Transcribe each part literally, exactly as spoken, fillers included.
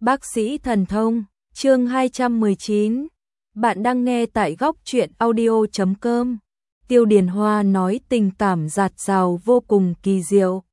Bác sĩ thần thông, chương hai trăm mười chín. Bạn đang nghe tại góc truyện audio chấm com. Tiêu Điền Hoa nói tình cảm dạt dào vô cùng kỳ diệu,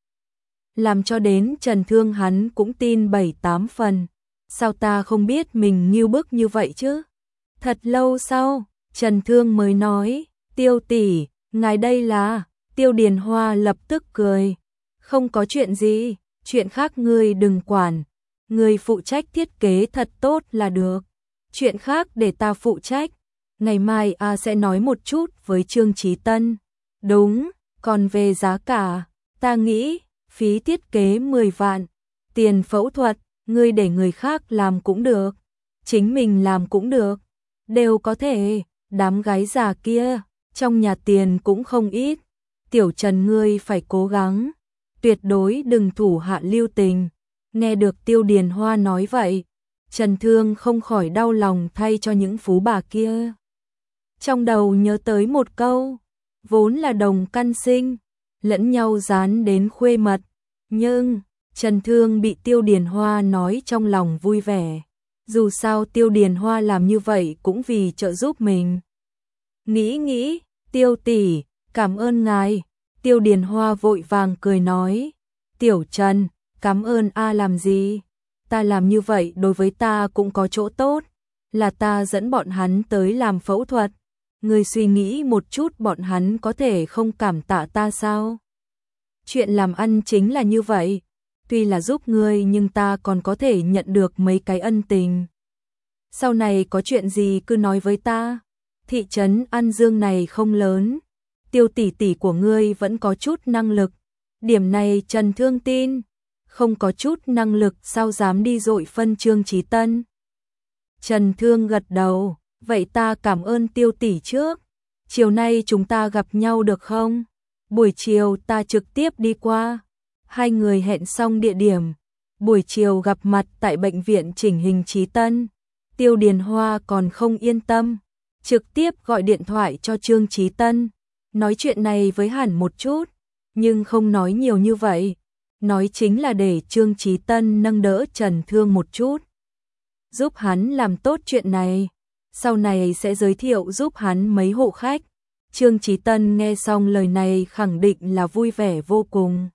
làm cho đến Trần Thương hắn cũng tin bảy tám phần. Sao ta không biết mình ngưu bức như vậy chứ? Thật lâu sau, Trần Thương mới nói, Tiêu tỷ, ngài đây là... Tiêu Điền Hoa lập tức cười, không có chuyện gì, chuyện khác ngươi đừng quản. Người phụ trách thiết kế thật tốt là được. Chuyện khác để ta phụ trách. Ngày mai a sẽ nói một chút với Trương Chí Tân. Đúng, còn về giá cả, ta nghĩ phí thiết kế mười vạn, tiền phẫu thuật, ngươi để người khác làm cũng được, chính mình làm cũng được, đều có thể. Đám gái già kia, trong nhà tiền cũng không ít. Tiểu Trần ngươi phải cố gắng, tuyệt đối đừng thủ hạ lưu tình. Nghe được Tiêu Điền Hoa nói vậy, Trần Thương không khỏi đau lòng thay cho những phú bà kia. Trong đầu nhớ tới một câu, vốn là đồng căn sinh, lẫn nhau dán đến khuê mật. Nhưng, Trần Thương bị Tiêu Điền Hoa nói trong lòng vui vẻ. Dù sao Tiêu Điền Hoa làm như vậy cũng vì trợ giúp mình. Nghĩ nghĩ, Tiêu tỷ, cảm ơn ngài. Tiêu Điền Hoa vội vàng cười nói, Tiểu Trần, cảm ơn a làm gì? Ta làm như vậy đối với ta cũng có chỗ tốt, là ta dẫn bọn hắn tới làm phẫu thuật. Ngươi suy nghĩ một chút, bọn hắn có thể không cảm tạ ta sao? Chuyện làm ăn chính là như vậy, tuy là giúp ngươi nhưng ta còn có thể nhận được mấy cái ân tình. Sau này có chuyện gì cứ nói với ta. Thị trấn An Dương này không lớn, Tiêu tỷ tỷ của ngươi vẫn có chút năng lực. Điểm này Trần Thương tin, không có chút năng lực sao dám đi dội phân Trương Chí Tân. Trần Thương gật đầu, vậy ta cảm ơn Tiêu tỷ trước. Chiều nay chúng ta gặp nhau được không? Buổi chiều ta trực tiếp đi qua. Hai người hẹn xong địa điểm, buổi chiều gặp mặt tại bệnh viện chỉnh hình Chí Tân. Tiêu Điền Hoa còn không yên tâm, trực tiếp gọi điện thoại cho Trương Chí Tân, nói chuyện này với hắn một chút, nhưng không nói nhiều như vậy. Nói chính là để Trương Chí Tân nâng đỡ Trần Thương một chút, giúp hắn làm tốt chuyện này, sau này sẽ giới thiệu giúp hắn mấy hộ khách. Trương Chí Tân nghe xong lời này khẳng định là vui vẻ vô cùng.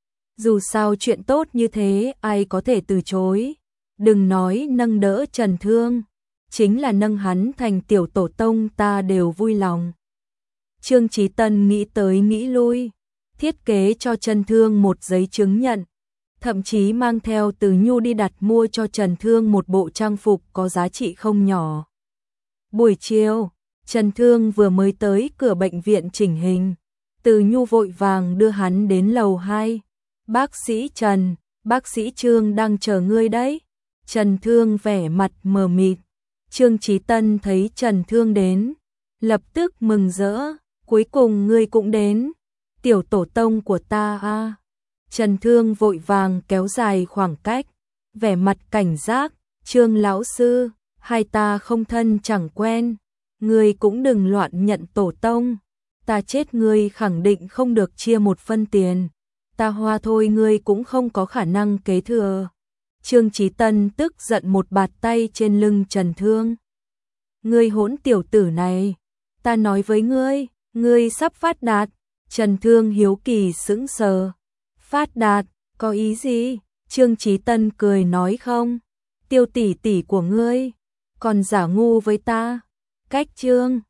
Dù sao chuyện tốt như thế ai có thể từ chối, đừng nói nâng đỡ Trần Thương, chính là nâng hắn thành tiểu tổ tông ta đều vui lòng. Trương Chí Tân nghĩ tới nghĩ lui, thiết kế cho Trần Thương một giấy chứng nhận, thậm chí mang theo Từ Nhu đi đặt mua cho Trần Thương một bộ trang phục có giá trị không nhỏ. Buổi chiều, Trần Thương vừa mới tới cửa bệnh viện chỉnh hình, Từ Nhu vội vàng đưa hắn đến lầu hai. Bác sĩ Trần, bác sĩ Trương đang chờ ngươi đấy. Trần Thương vẻ mặt mờ mịt. Trương Chí Tân thấy Trần Thương đến, lập tức mừng rỡ, cuối cùng ngươi cũng đến. Tiểu tổ tông của ta a. À. Trần Thương vội vàng kéo dài khoảng cách, vẻ mặt cảnh giác, Trương lão sư, hai ta không thân chẳng quen, ngươi cũng đừng loạn nhận tổ tông, ta chết ngươi khẳng định không được chia một phân tiền, ta hoa thôi ngươi cũng không có khả năng kế thừa. Trương Chí Tân tức giận một bạt tay trên lưng Trần Thương. Ngươi hỗn tiểu tử này, ta nói với ngươi, ngươi sắp phát đạt. Trần Thương hiếu kỳ sững sờ. Phát đạt, có ý gì? Trương Chí Tân cười nói không. Tiêu tỷ tỷ của ngươi, còn giả ngu với ta. Cách Trương